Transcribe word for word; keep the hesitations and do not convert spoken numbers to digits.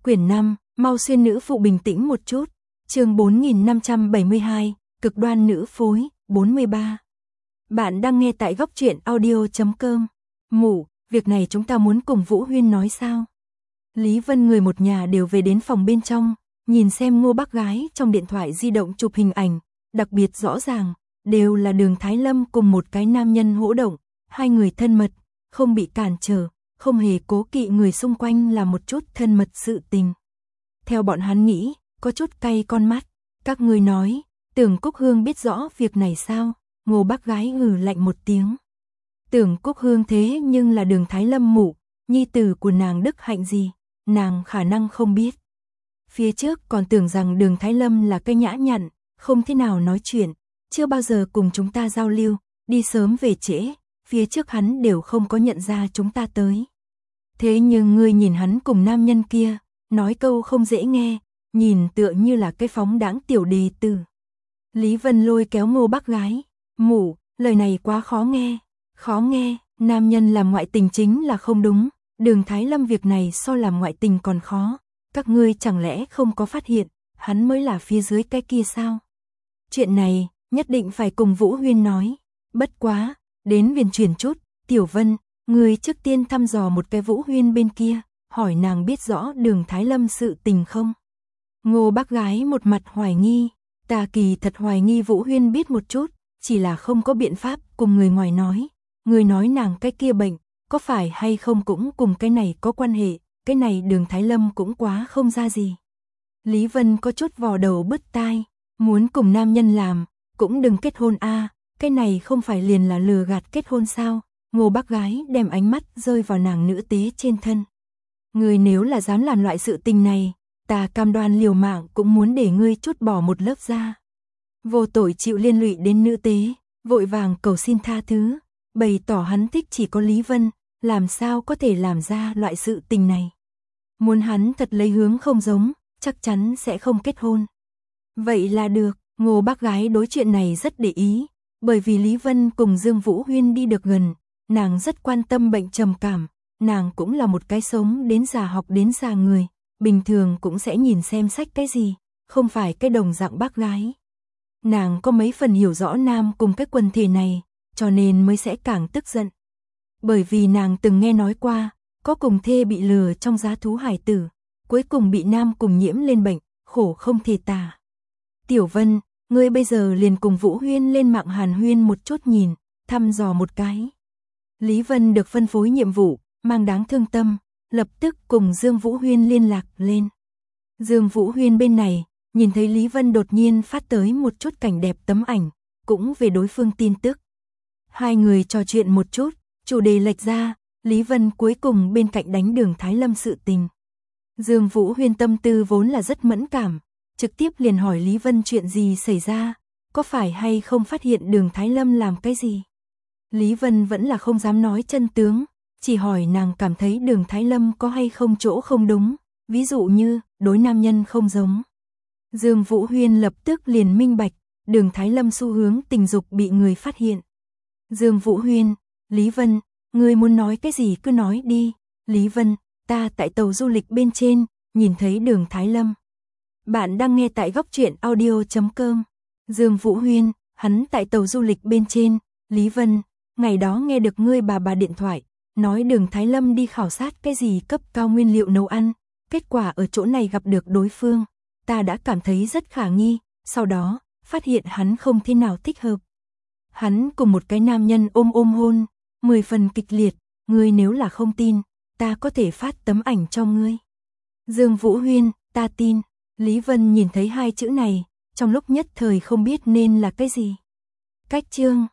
Quyển năm, mau xuyên nữ phụ bình tĩnh một chút. Chương bốn nghìn năm trăm bảy mươi hai, cực đoan nữ phối, bốn mươi ba. Bạn đang nghe tại góc truyện audio chấm com. Mụ, việc này chúng ta muốn cùng Vũ Huyên nói sao? Lý Vân người một nhà đều về đến phòng bên trong, nhìn xem Ngô bác gái trong điện thoại di động chụp hình ảnh, đặc biệt rõ ràng, đều là Đường Thái Lâm cùng một cái nam nhân hỗ động, hai người thân mật, không bị cản trở, không hề cố kỵ người xung quanh là một chút thân mật sự tình. Theo bọn hắn nghĩ, có chút cay con mắt, các người nói, Tưởng Cúc Hương biết rõ việc này sao? Ngô bác gái hừ lạnh một tiếng. Tưởng Cúc Hương thế nhưng là Đường Thái Lâm mụ, nhi tử của nàng đức hạnh gì, nàng khả năng không biết. Phía trước còn tưởng rằng Đường Thái Lâm là cái nhã nhặn, không thế nào nói chuyện, chưa bao giờ cùng chúng ta giao lưu, đi sớm về trễ, phía trước hắn đều không có nhận ra chúng ta tới. Thế nhưng ngươi nhìn hắn cùng nam nhân kia, nói câu không dễ nghe, nhìn tựa như là cái phóng đãng tiểu đề tử. Lý Vân lôi kéo Ngô bác gái, mụ, lời này quá khó nghe, khó nghe, nam nhân làm ngoại tình chính là không đúng, Đường Thái Lâm việc này so làm ngoại tình còn khó, các ngươi chẳng lẽ không có phát hiện, hắn mới là phía dưới cái kia sao? Chuyện này, nhất định phải cùng Vũ Huyên nói, bất quá, đến viền chuyển chút, Tiểu Vân, ngươi trước tiên thăm dò một cái Vũ Huyên bên kia, hỏi nàng biết rõ Đường Thái Lâm sự tình không? Ngô bác gái một mặt hoài nghi, ta kỳ thật hoài nghi Vũ Huyên biết một chút, chỉ là không có biện pháp cùng người ngoài nói, người nói nàng cái kia bệnh, có phải hay không cũng cùng cái này có quan hệ, cái này Đường Thái Lâm cũng quá không ra gì. Lý Vân có chút vò đầu bứt tai, muốn cùng nam nhân làm, cũng đừng kết hôn a, cái này không phải liền là lừa gạt kết hôn sao? Ngô bác gái đem ánh mắt rơi vào nàng nữ tế trên thân. Ngươi nếu là dám làm loại sự tình này, ta cam đoan liều mạng cũng muốn để ngươi chút bỏ một lớp da. Vô tội chịu liên lụy đến nữ tế, vội vàng cầu xin tha thứ, bày tỏ hắn thích chỉ có Lý Vân, làm sao có thể làm ra loại sự tình này. Muốn hắn thật lấy hướng không giống, chắc chắn sẽ không kết hôn. Vậy là được, Ngô bác gái đối chuyện này rất để ý, bởi vì Lý Vân cùng Dương Vũ Huyên đi được gần, nàng rất quan tâm bệnh trầm cảm, nàng cũng là một cái sống đến già học đến già người, bình thường cũng sẽ nhìn xem sách cái gì, không phải cái đồng dạng bác gái. Nàng có mấy phần hiểu rõ nam cùng cái quần thể này, cho nên mới sẽ càng tức giận. Bởi vì nàng từng nghe nói qua, có cùng thê bị lừa trong giá thú hải tử, cuối cùng bị nam cùng nhiễm lên bệnh, khổ không thể tả. Tiểu Vân, ngươi bây giờ liền cùng Vũ Huyên lên mạng hàn huyên một chút nhìn, thăm dò một cái. Lý Vân được phân phối nhiệm vụ, mang đáng thương tâm, lập tức cùng Dương Vũ Huyên liên lạc lên. Dương Vũ Huyên bên này, nhìn thấy Lý Vân đột nhiên phát tới một chút cảnh đẹp tấm ảnh, cũng về đối phương tin tức. Hai người trò chuyện một chút, chủ đề lệch ra, Lý Vân cuối cùng bên cạnh đánh Đường Thái Lâm sự tình. Dương Vũ Huyên tâm tư vốn là rất mẫn cảm, trực tiếp liền hỏi Lý Vân chuyện gì xảy ra, có phải hay không phát hiện Đường Thái Lâm làm cái gì. Lý Vân vẫn là không dám nói chân tướng, chỉ hỏi nàng cảm thấy Đường Thái Lâm có hay không chỗ không đúng, ví dụ như đối nam nhân không giống. Dương Vũ Huyên lập tức liền minh bạch, Đường Thái Lâm xu hướng tình dục bị người phát hiện. Dương Vũ Huyên, Lý Vân, ngươi muốn nói cái gì cứ nói đi. Lý Vân, ta tại tàu du lịch bên trên, nhìn thấy Đường Thái Lâm. Bạn đang nghe tại góc truyện audio chấm com. Dương Vũ Huyên, hắn tại tàu du lịch bên trên. Lý Vân, ngày đó nghe được ngươi bà bà điện thoại, nói Đường Thái Lâm đi khảo sát cái gì cấp cao nguyên liệu nấu ăn, kết quả ở chỗ này gặp được đối phương, ta đã cảm thấy rất khả nghi, sau đó, phát hiện hắn không thế nào thích hợp. Hắn cùng một cái nam nhân ôm ôm hôn, mười phần kịch liệt, ngươi nếu là không tin, ta có thể phát tấm ảnh cho ngươi. Dương Vũ Huyên, ta tin. Lý Vân nhìn thấy hai chữ này, trong lúc nhất thời không biết nên là cái gì. Cách chương